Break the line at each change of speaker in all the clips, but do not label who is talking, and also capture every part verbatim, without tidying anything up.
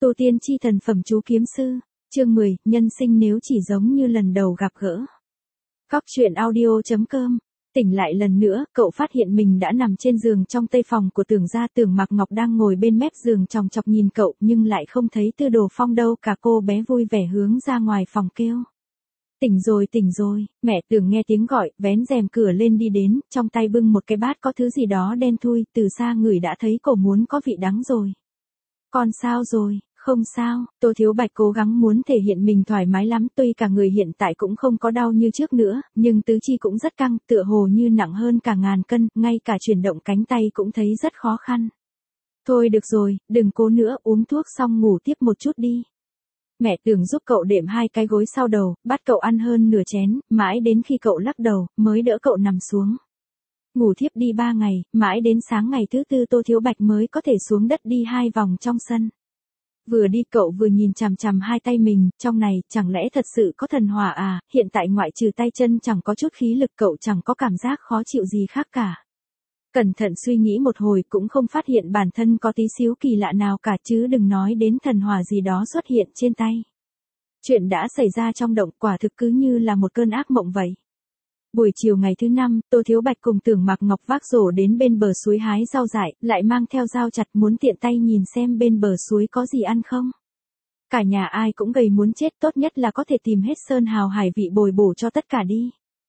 Tu tiên chi thần phẩm chú kiếm sư, chương mười, nhân sinh nếu chỉ giống như lần đầu gặp gỡ. Cóc truyện audio chấm com. Tỉnh lại lần nữa, cậu phát hiện mình đã nằm trên giường trong tây phòng của Tưởng gia. Tưởng Mặc Ngọc đang ngồi bên mép giường chòng chọc nhìn cậu, nhưng lại không thấy Tư Đồ Phong đâu cả. Cô bé vui vẻ hướng ra ngoài phòng kêu. Tỉnh rồi, tỉnh rồi. Mẹ Tưởng nghe tiếng gọi, vén rèm cửa lên đi đến, trong tay bưng một cái bát có thứ gì đó đen thui, từ xa người đã thấy cậu muốn có vị đắng rồi. Con sao rồi? Không sao, Tô Thiếu Bạch cố gắng muốn thể hiện mình thoải mái lắm, tuy cả người hiện tại cũng không có đau như trước nữa, nhưng tứ chi cũng rất căng, tựa hồ như nặng hơn cả ngàn cân, ngay cả chuyển động cánh tay cũng thấy rất khó khăn. Thôi được rồi, đừng cố nữa, uống thuốc xong ngủ tiếp một chút đi. Mẹ Tưởng giúp cậu đệm hai cái gối sau đầu, bắt cậu ăn hơn nửa chén, mãi đến khi cậu lắc đầu, mới đỡ cậu nằm xuống. Ngủ thiếp đi ba ngày, mãi đến sáng ngày thứ tư Tô Thiếu Bạch mới có thể xuống đất đi hai vòng trong sân. Vừa đi cậu vừa nhìn chằm chằm hai tay mình, trong này, chẳng lẽ thật sự có thần hỏa à, hiện tại ngoại trừ tay chân chẳng có chút khí lực, cậu chẳng có cảm giác khó chịu gì khác cả. Cẩn thận suy nghĩ một hồi cũng không phát hiện bản thân có tí xíu kỳ lạ nào cả, chứ đừng nói đến thần hỏa gì đó xuất hiện trên tay. Chuyện đã xảy ra trong động quả thực cứ như là một cơn ác mộng vậy. Buổi chiều ngày thứ năm, Tô Thiếu Bạch cùng Tưởng Mặc Ngọc vác rổ đến bên bờ suối hái rau dại, lại mang theo dao chặt muốn tiện tay nhìn xem bên bờ suối có gì ăn không. Cả nhà ai cũng gầy muốn chết, tốt nhất là có thể tìm hết sơn hào hải vị bồi bổ cho tất cả đi.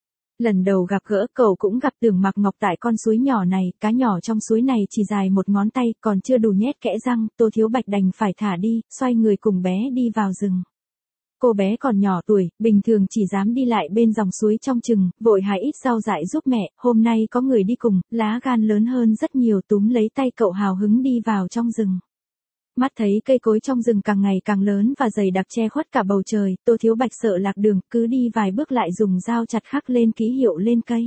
Lần đầu gặp gỡ cậu cũng gặp Tưởng Mặc Ngọc tại con suối nhỏ này, cá nhỏ trong suối này chỉ dài một ngón tay, còn chưa đủ nhét kẽ răng, Tô Thiếu Bạch đành phải thả đi, xoay người cùng bé đi vào rừng. Cô bé còn nhỏ tuổi, bình thường chỉ dám đi lại bên dòng suối trong chừng, vội hái ít rau dại giúp mẹ, hôm nay có người đi cùng, lá gan lớn hơn rất nhiều, túm lấy tay cậu hào hứng đi vào trong rừng. Mắt thấy cây cối trong rừng càng ngày càng lớn và dày đặc che khuất cả bầu trời, Tô Thiếu Bạch sợ lạc đường, cứ đi vài bước lại dùng dao chặt khắc lên ký hiệu lên cây.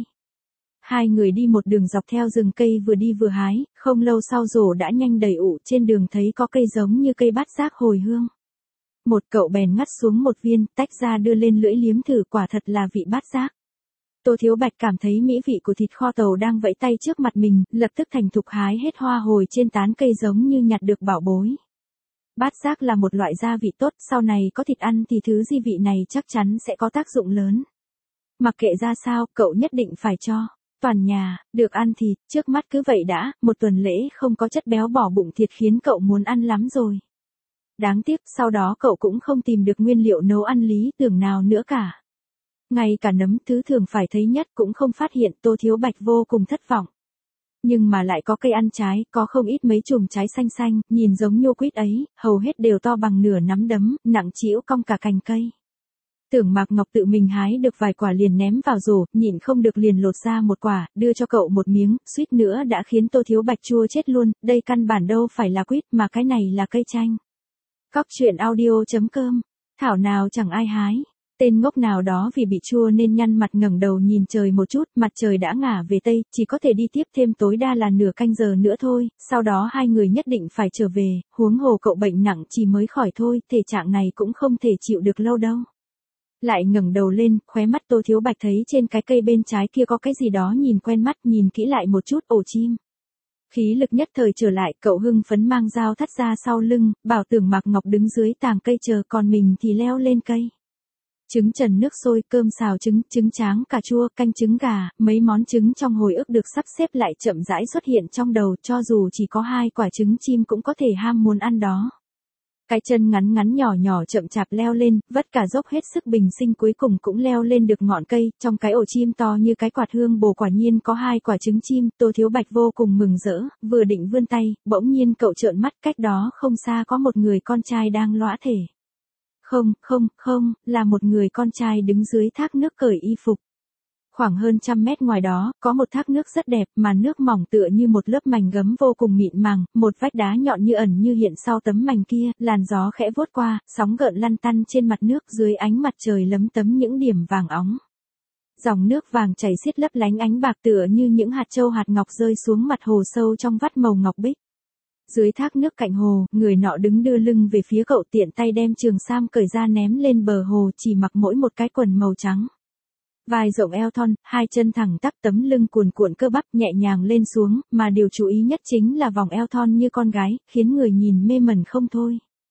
Hai người đi một đường dọc theo rừng cây vừa đi vừa hái, không lâu sau rổ đã nhanh đầy ụ, trên đường thấy có cây giống như cây bát giác hồi hương. Một cậu bèn ngắt xuống một viên, tách ra đưa lên lưỡi liếm thử, quả thật là vị bát giác. Tô Thiếu Bạch cảm thấy mỹ vị của thịt kho tàu đang vẫy tay trước mặt mình, lập tức thành thục hái hết hoa hồi trên tán cây giống như nhặt được bảo bối. Bát giác là một loại gia vị tốt, sau này có thịt ăn thì thứ di vị này chắc chắn sẽ có tác dụng lớn. Mặc kệ ra sao, cậu nhất định phải cho toàn nhà được ăn thịt, trước mắt cứ vậy đã, một tuần lễ không có chất béo bỏ bụng thịt khiến cậu muốn ăn lắm rồi. Đáng tiếc, sau đó cậu cũng không tìm được nguyên liệu nấu ăn lý tưởng nào nữa cả. Ngay cả nấm, thứ thường phải thấy nhất cũng không phát hiện, Tô Thiếu Bạch vô cùng thất vọng. Nhưng mà lại có cây ăn trái, có không ít mấy chùm trái xanh xanh, nhìn giống nhô quýt ấy, hầu hết đều to bằng nửa nắm đấm, nặng trĩu cong cả cành cây. Tưởng Mặc Ngọc tự mình hái được vài quả liền ném vào rổ, nhịn không được liền lột ra một quả, đưa cho cậu một miếng, suýt nữa đã khiến Tô Thiếu Bạch chua chết luôn, đây căn bản đâu phải là quýt mà cái này là cây chanh. Cóc truyện audio chấm com. Thảo nào chẳng ai hái. Tên ngốc nào đó vì bị chua nên nhăn mặt ngẩng đầu nhìn trời một chút, mặt trời đã ngả về tây, chỉ có thể đi tiếp thêm tối đa là nửa canh giờ nữa thôi, sau đó hai người nhất định phải trở về, huống hồ cậu bệnh nặng chỉ mới khỏi thôi, thể trạng này cũng không thể chịu được lâu đâu. Lại ngẩng đầu lên, khóe mắt Tô Thiếu Bạch thấy trên cái cây bên trái kia có cái gì đó nhìn quen mắt, nhìn kỹ lại một chút, ổ chim. Khí lực nhất thời trở lại, cậu hưng phấn mang dao thắt ra sau lưng, bảo Tưởng Mặc Ngọc đứng dưới tàng cây chờ, còn mình thì leo lên cây. Trứng trần nước sôi, cơm xào trứng, trứng tráng cà chua, canh trứng gà, mấy món trứng trong hồi ức được sắp xếp lại chậm rãi xuất hiện trong đầu, cho dù chỉ có hai quả trứng chim cũng có thể ham muốn ăn đó. Cái chân ngắn ngắn nhỏ nhỏ chậm chạp leo lên, vất cả dốc hết sức bình sinh cuối cùng cũng leo lên được ngọn cây, trong cái ổ chim to như cái quạt hương bồ quả nhiên có hai quả trứng chim, Tô Thiếu Bạch vô cùng mừng rỡ, vừa định vươn tay, bỗng nhiên cậu trợn mắt, cách đó không xa có một người con trai đang lõa thể. Không, không, không, là một người con trai đứng dưới thác nước cởi y phục. Khoảng hơn trăm mét ngoài đó, có một thác nước rất đẹp, mà nước mỏng tựa như một lớp mành gấm vô cùng mịn màng, một vách đá nhọn như ẩn như hiện sau tấm mành kia, làn gió khẽ vuốt qua, sóng gợn lăn tăn trên mặt nước, dưới ánh mặt trời lấm tấm những điểm vàng óng. Dòng nước vàng chảy xiết lấp lánh ánh bạc tựa như những hạt châu hạt ngọc rơi xuống mặt hồ sâu trong vắt màu ngọc bích. Dưới thác nước cạnh hồ, người nọ đứng đưa lưng về phía cậu, tiện tay đem trường sam cởi ra ném lên bờ hồ, chỉ mặc mỗi một cái quần màu trắng. Vai rộng eo thon, hai chân thẳng tắp, tấm lưng cuồn cuộn cơ bắp nhẹ nhàng lên xuống, mà điều chú ý nhất chính là vòng eo thon như con gái, khiến người nhìn mê mẩn không thôi.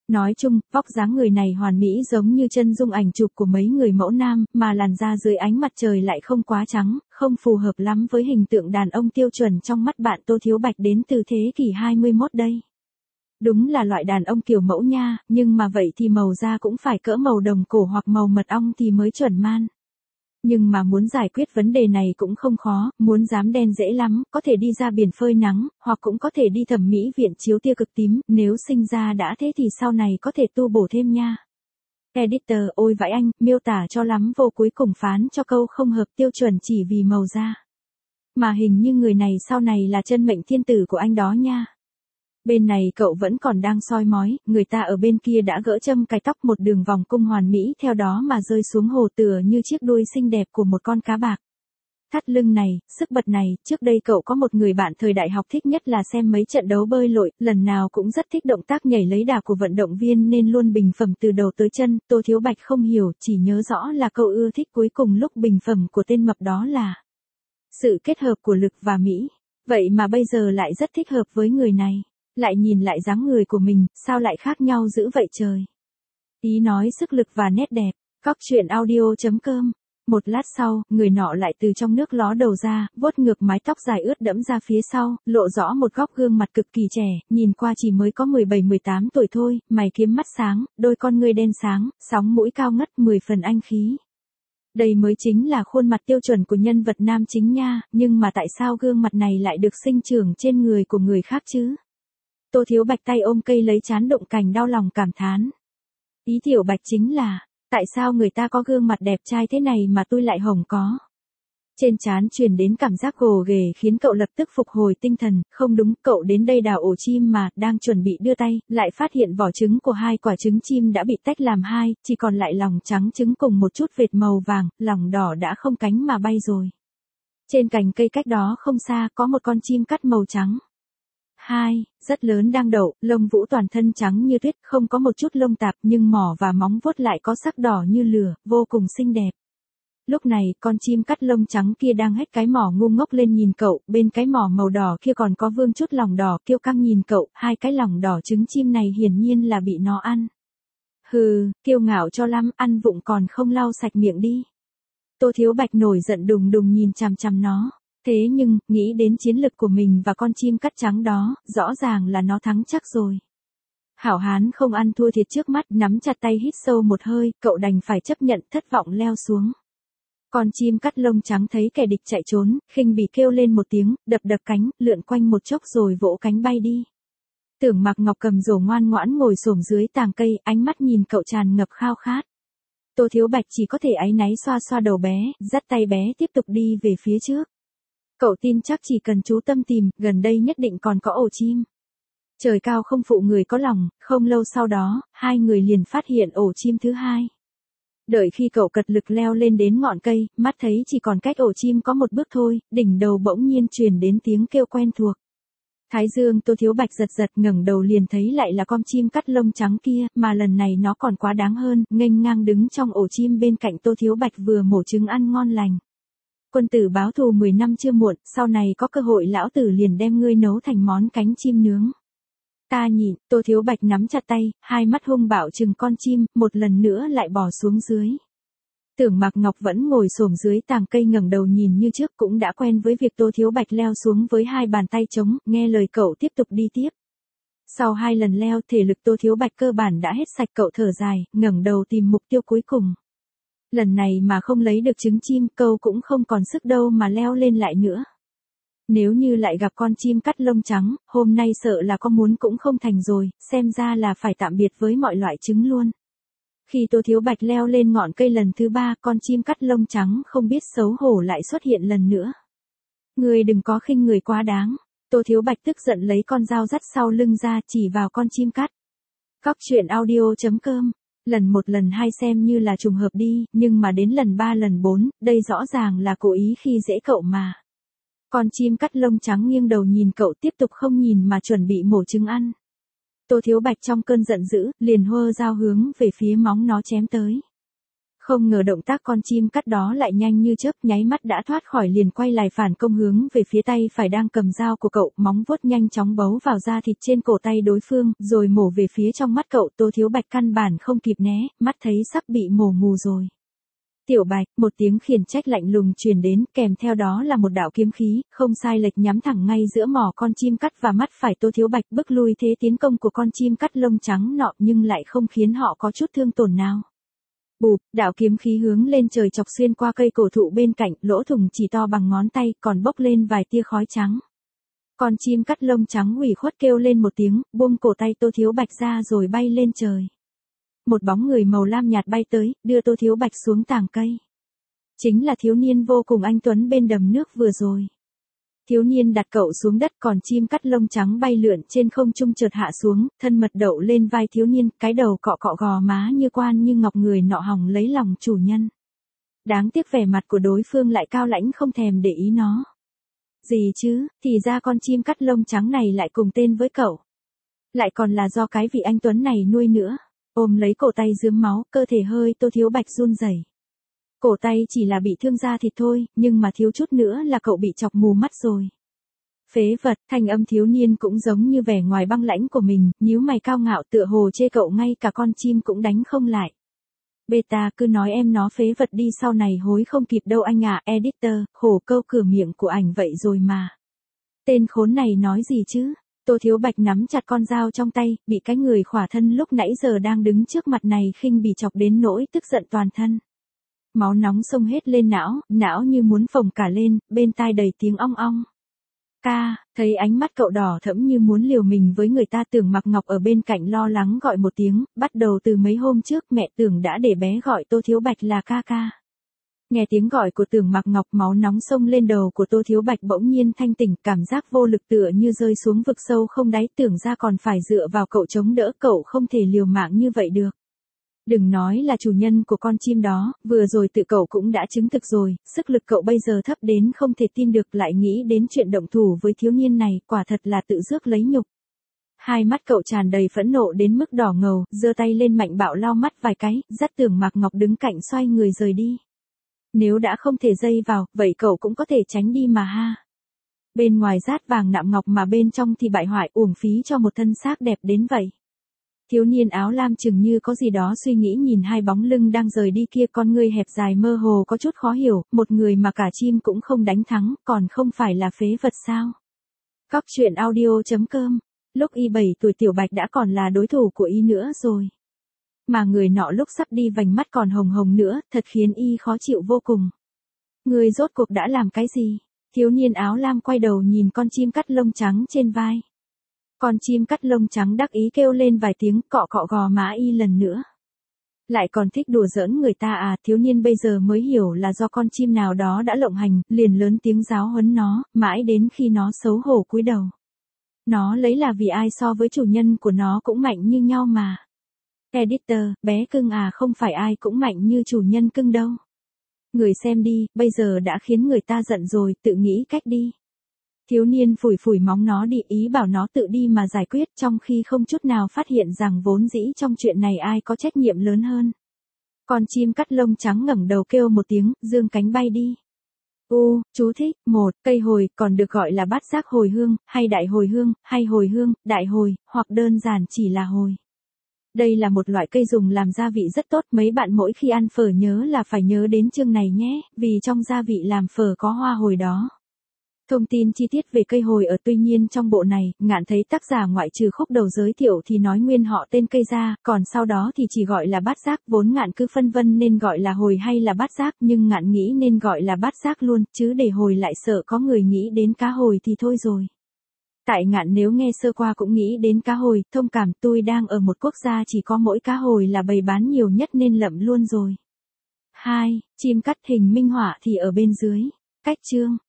Nói chung, vóc dáng người này hoàn mỹ giống như chân dung ảnh chụp của mấy người mẫu nam, mà làn da dưới ánh mặt trời lại không quá trắng, không phù hợp lắm với hình tượng đàn ông tiêu chuẩn trong mắt bạn Tô Thiếu Bạch đến từ thế kỷ hai mươi mốt đây. Đúng là loại đàn ông kiểu mẫu nha, nhưng mà vậy thì màu da cũng phải cỡ màu đồng cổ hoặc màu mật ong thì mới chuẩn man. Nhưng mà muốn giải quyết vấn đề này cũng không khó, muốn dám đen dễ lắm, có thể đi ra biển phơi nắng, hoặc cũng có thể đi thẩm mỹ viện chiếu tia cực tím, nếu sinh ra đã thế thì sau này có thể tu bổ thêm nha. Editor, ôi vãi anh, miêu tả cho lắm vô, cuối cùng phán cho câu không hợp tiêu chuẩn chỉ vì màu da. Mà hình như người này sau này là chân mệnh thiên tử của anh đó nha. Bên này cậu vẫn còn đang soi mói, người ta ở bên kia đã gỡ châm cài tóc một đường vòng cung hoàn mỹ theo đó mà rơi xuống hồ tựa như chiếc đuôi xinh đẹp của một con cá bạc. Thắt lưng này, sức bật này, trước đây cậu có một người bạn thời đại học thích nhất là xem mấy trận đấu bơi lội, lần nào cũng rất thích động tác nhảy lấy đà của vận động viên nên luôn bình phẩm từ đầu tới chân, Tô Thiếu Bạch không hiểu, chỉ nhớ rõ là cậu ưa thích cuối cùng lúc bình phẩm của tên mập đó là sự kết hợp của lực và mỹ. Vậy mà bây giờ lại rất thích hợp với người này. Lại nhìn lại dáng người của mình, sao lại khác nhau dữ vậy trời. Ý nói sức lực và nét đẹp, Cóc truyện audio chấm com. Một lát sau, người nọ lại từ trong nước ló đầu ra, vuốt ngược mái tóc dài ướt đẫm ra phía sau, lộ rõ một góc gương mặt cực kỳ trẻ, nhìn qua chỉ mới có mười bảy mười tám tuổi thôi, mày kiếm mắt sáng, đôi con ngươi đen sáng, sóng mũi cao ngất mười phần anh khí. Đây mới chính là khuôn mặt tiêu chuẩn của nhân vật nam chính nha, nhưng mà tại sao gương mặt này lại được sinh trưởng trên người của người khác chứ? Tô Thiếu Bạch tay ôm cây lấy trán động cành đau lòng cảm thán. Ý Tiểu Bạch chính là, tại sao người ta có gương mặt đẹp trai thế này mà tôi lại hổng có? Trên trán truyền đến cảm giác gồ ghề khiến cậu lập tức phục hồi tinh thần, không đúng, cậu đến đây đào ổ chim mà, đang chuẩn bị đưa tay, lại phát hiện vỏ trứng của hai quả trứng chim đã bị tách làm hai, chỉ còn lại lòng trắng trứng cùng một chút vệt màu vàng, lòng đỏ đã không cánh mà bay rồi. Trên cành cây cách đó không xa có một con chim cắt màu trắng. Hai, rất lớn đang đậu, lông vũ toàn thân trắng như tuyết, không có một chút lông tạp nhưng mỏ và móng vuốt lại có sắc đỏ như lửa, vô cùng xinh đẹp. Lúc này, con chim cắt lông trắng kia đang hét cái mỏ ngu ngốc lên nhìn cậu, bên cái mỏ màu đỏ kia còn có vương chút lòng đỏ kiêu căng nhìn cậu, hai cái lòng đỏ trứng chim này hiển nhiên là bị nó ăn. Hừ, kiêu ngạo cho lắm, ăn vụng còn không lau sạch miệng đi. Tô Thiếu Bạch nổi giận đùng đùng nhìn chằm chằm nó. Thế nhưng, nghĩ đến chiến lực của mình và con chim cắt trắng đó, rõ ràng là nó thắng chắc rồi. Hảo hán không ăn thua thiệt trước mắt, nắm chặt tay hít sâu một hơi, cậu đành phải chấp nhận, thất vọng leo xuống. Con chim cắt lông trắng thấy kẻ địch chạy trốn, khinh bỉ kêu lên một tiếng, đập đập cánh, lượn quanh một chốc rồi vỗ cánh bay đi. Tưởng Mạc Ngọc cầm rổ ngoan ngoãn ngồi xổm dưới tàng cây, ánh mắt nhìn cậu tràn ngập khao khát. Tô Thiếu Bạch chỉ có thể áy náy xoa xoa đầu bé, dắt tay bé tiếp tục đi về phía trước. Cậu tin chắc chỉ cần chú tâm tìm, gần đây nhất định còn có ổ chim. Trời cao không phụ người có lòng, không lâu sau đó, hai người liền phát hiện ổ chim thứ hai. Đợi khi cậu cật lực leo lên đến ngọn cây, mắt thấy chỉ còn cách ổ chim có một bước thôi, đỉnh đầu bỗng nhiên truyền đến tiếng kêu quen thuộc. Thái dương Tô Thiếu Bạch giật giật ngẩng đầu liền thấy lại là con chim cắt lông trắng kia, mà lần này nó còn quá đáng hơn, nghênh ngang đứng trong ổ chim bên cạnh Tô Thiếu Bạch vừa mổ trứng ăn ngon lành. Quân tử báo thù mười năm chưa muộn, sau này có cơ hội lão tử liền đem ngươi nấu thành món cánh chim nướng. Ta nhịn, Tô Thiếu Bạch nắm chặt tay, hai mắt hung bạo chừng con chim, một lần nữa lại bò xuống dưới. Tưởng Mạc Ngọc vẫn ngồi xổm dưới tàng cây ngẩng đầu nhìn như trước, cũng đã quen với việc Tô Thiếu Bạch leo xuống với hai bàn tay trống, nghe lời cậu tiếp tục đi tiếp. Sau hai lần leo, thể lực Tô Thiếu Bạch cơ bản đã hết sạch, cậu thở dài, ngẩng đầu tìm mục tiêu cuối cùng. Lần này mà không lấy được trứng chim, câu cũng không còn sức đâu mà leo lên lại nữa. Nếu như lại gặp con chim cắt lông trắng, hôm nay sợ là có muốn cũng không thành rồi, xem ra là phải tạm biệt với mọi loại trứng luôn. Khi Tô Thiếu Bạch leo lên ngọn cây lần thứ ba, con chim cắt lông trắng không biết xấu hổ lại xuất hiện lần nữa. Người đừng có khinh người quá đáng. Tô Thiếu Bạch tức giận lấy con dao dắt sau lưng ra chỉ vào con chim cắt. Cóc truyện audio chấm com. Lần một lần hai xem như là trùng hợp đi, nhưng mà đến lần ba lần bốn, đây rõ ràng là cố ý khi dễ cậu mà. Con chim cắt lông trắng nghiêng đầu nhìn cậu tiếp tục không nhìn mà chuẩn bị mổ trứng ăn. Tô Thiếu Bạch trong cơn giận dữ, liền hơ dao hướng về phía móng nó chém tới. Không ngờ động tác con chim cắt đó lại nhanh như chớp, nháy mắt đã thoát khỏi, liền quay lại phản công hướng về phía tay phải đang cầm dao của cậu, móng vuốt nhanh chóng bấu vào da thịt trên cổ tay đối phương, rồi mổ về phía trong mắt cậu. Tô Thiếu Bạch căn bản không kịp né, mắt thấy sắp bị mổ mù rồi. Tiểu Bạch, một tiếng khiển trách lạnh lùng truyền đến, kèm theo đó là một đạo kiếm khí, không sai lệch nhắm thẳng ngay giữa mỏ con chim cắt và mắt phải Tô Thiếu Bạch, bức lui thế tiến công của con chim cắt lông trắng nọ nhưng lại không khiến họ có chút thương tổn nào. Bụp, đạo kiếm khí hướng lên trời chọc xuyên qua cây cổ thụ bên cạnh, lỗ thủng chỉ to bằng ngón tay, còn bốc lên vài tia khói trắng. Con chim cắt lông trắng ủy khuất kêu lên một tiếng, buông cổ tay Tô Thiếu Bạch ra rồi bay lên trời. Một bóng người màu lam nhạt bay tới, đưa Tô Thiếu Bạch xuống tàng cây. Chính là thiếu niên vô cùng anh tuấn bên đầm nước vừa rồi. Thiếu niên đặt cậu xuống đất, còn chim cắt lông trắng bay lượn trên không trung chợt hạ xuống, thân mật đậu lên vai thiếu niên, cái đầu cọ cọ gò má như quan như ngọc, người nọ hòng lấy lòng chủ nhân. Đáng tiếc vẻ mặt của đối phương lại cao lãnh không thèm để ý nó. Gì chứ, thì ra con chim cắt lông trắng này lại cùng tên với cậu. Lại còn là do cái vị anh tuấn này nuôi nữa. Ôm lấy cổ tay rướm máu, cơ thể hơi Tô Thiếu Bạch run rẩy. Cổ tay chỉ là bị thương da thịt thôi, nhưng mà thiếu chút nữa là cậu bị chọc mù mắt rồi. Phế vật, thanh âm thiếu niên cũng giống như vẻ ngoài băng lãnh của mình, nhíu mày cao ngạo tựa hồ chê cậu ngay cả con chim cũng đánh không lại. Beta cứ nói em nó phế vật đi, sau này hối không kịp đâu anh à. Editor, khổ câu cửa miệng của ảnh vậy rồi mà. Tên khốn này nói gì chứ? Tô Thiếu Bạch nắm chặt con dao trong tay, bị cái người khỏa thân lúc nãy giờ đang đứng trước mặt này khinh bỉ chọc đến nỗi tức giận toàn thân. Máu nóng xông hết lên não, não như muốn phồng cả lên, bên tai đầy tiếng ong ong. Ca, thấy ánh mắt cậu đỏ thẫm như muốn liều mình với người ta. Tưởng Mặc Ngọc ở bên cạnh lo lắng gọi một tiếng, bắt đầu từ mấy hôm trước mẹ Tưởng đã để bé gọi Tô Thiếu Bạch là ca ca. Nghe tiếng gọi của Tưởng Mặc Ngọc, máu nóng xông lên đầu của Tô Thiếu Bạch bỗng nhiên thanh tỉnh, cảm giác vô lực tựa như rơi xuống vực sâu không đáy. Tưởng ra còn phải dựa vào cậu chống đỡ, cậu không thể liều mạng như vậy được. Đừng nói là chủ nhân của con chim đó, vừa rồi tự cậu cũng đã chứng thực rồi, sức lực cậu bây giờ thấp đến không thể tin được, lại nghĩ đến chuyện động thủ với thiếu niên này, quả thật là tự rước lấy nhục. Hai mắt cậu tràn đầy phẫn nộ đến mức đỏ ngầu, giơ tay lên mạnh bạo lau mắt vài cái, dắt Tưởng Mặc Ngọc đứng cạnh xoay người rời đi. Nếu đã không thể dây vào, vậy cậu cũng có thể tránh đi mà ha. Bên ngoài rát vàng nạm ngọc mà bên trong thì bại hoại, uổng phí cho một thân xác đẹp đến vậy. Thiếu niên áo lam chừng như có gì đó suy nghĩ nhìn hai bóng lưng đang rời đi kia, con ngươi hẹp dài mơ hồ có chút khó hiểu, một người mà cả chim cũng không đánh thắng, còn không phải là phế vật sao? Cóc truyện audio chấm com. Lúc y bảy tuổi Tiểu Bạch đã còn là đối thủ của y nữa rồi. Mà người nọ lúc sắp đi vành mắt còn hồng hồng nữa, thật khiến y khó chịu vô cùng. Người rốt cuộc đã làm cái gì? Thiếu niên áo lam quay đầu nhìn con chim cắt lông trắng trên vai. Con chim cắt lông trắng đắc ý kêu lên vài tiếng, cọ cọ gò má y lần nữa. Lại còn thích đùa giỡn người ta à? Thiếu niên bây giờ mới hiểu là do con chim nào đó đã lộng hành, liền lớn tiếng giáo huấn nó, mãi đến khi nó xấu hổ cúi đầu. Nó lấy là vì ai so với chủ nhân của nó cũng mạnh như nhau mà. Editor, bé cưng à, không phải ai cũng mạnh như chủ nhân cưng đâu. Người xem đi, bây giờ đã khiến người ta giận rồi, tự nghĩ cách đi. Thiếu niên phủi phủi móng nó đi, ý bảo nó tự đi mà giải quyết, trong khi không chút nào phát hiện rằng vốn dĩ trong chuyện này ai có trách nhiệm lớn hơn. Con chim cắt lông trắng ngẩng đầu kêu một tiếng, dương cánh bay đi. U, chú thích, một, cây hồi, còn được gọi là bát giác hồi hương, hay đại hồi hương, hay hồi hương, đại hồi, hoặc đơn giản chỉ là hồi. Đây là một loại cây dùng làm gia vị rất tốt, mấy bạn mỗi khi ăn phở nhớ là phải nhớ đến chương này nhé, vì trong gia vị làm phở có hoa hồi đó. Thông tin chi tiết về cây hồi ở tuy nhiên trong bộ này, Ngạn thấy tác giả ngoại trừ khúc đầu giới thiệu thì nói nguyên họ tên cây ra, còn sau đó thì chỉ gọi là bát giác, vốn Ngạn cứ phân vân nên gọi là hồi hay là bát giác, nhưng Ngạn nghĩ nên gọi là bát giác luôn, chứ để hồi lại sợ có người nghĩ đến cá hồi thì thôi rồi. Tại Ngạn nếu nghe sơ qua cũng nghĩ đến cá hồi, thông cảm, tôi đang ở một quốc gia chỉ có mỗi cá hồi là bày bán nhiều nhất nên lậm luôn rồi. hai. Chim cắt hình minh họa thì ở bên dưới. Cách chương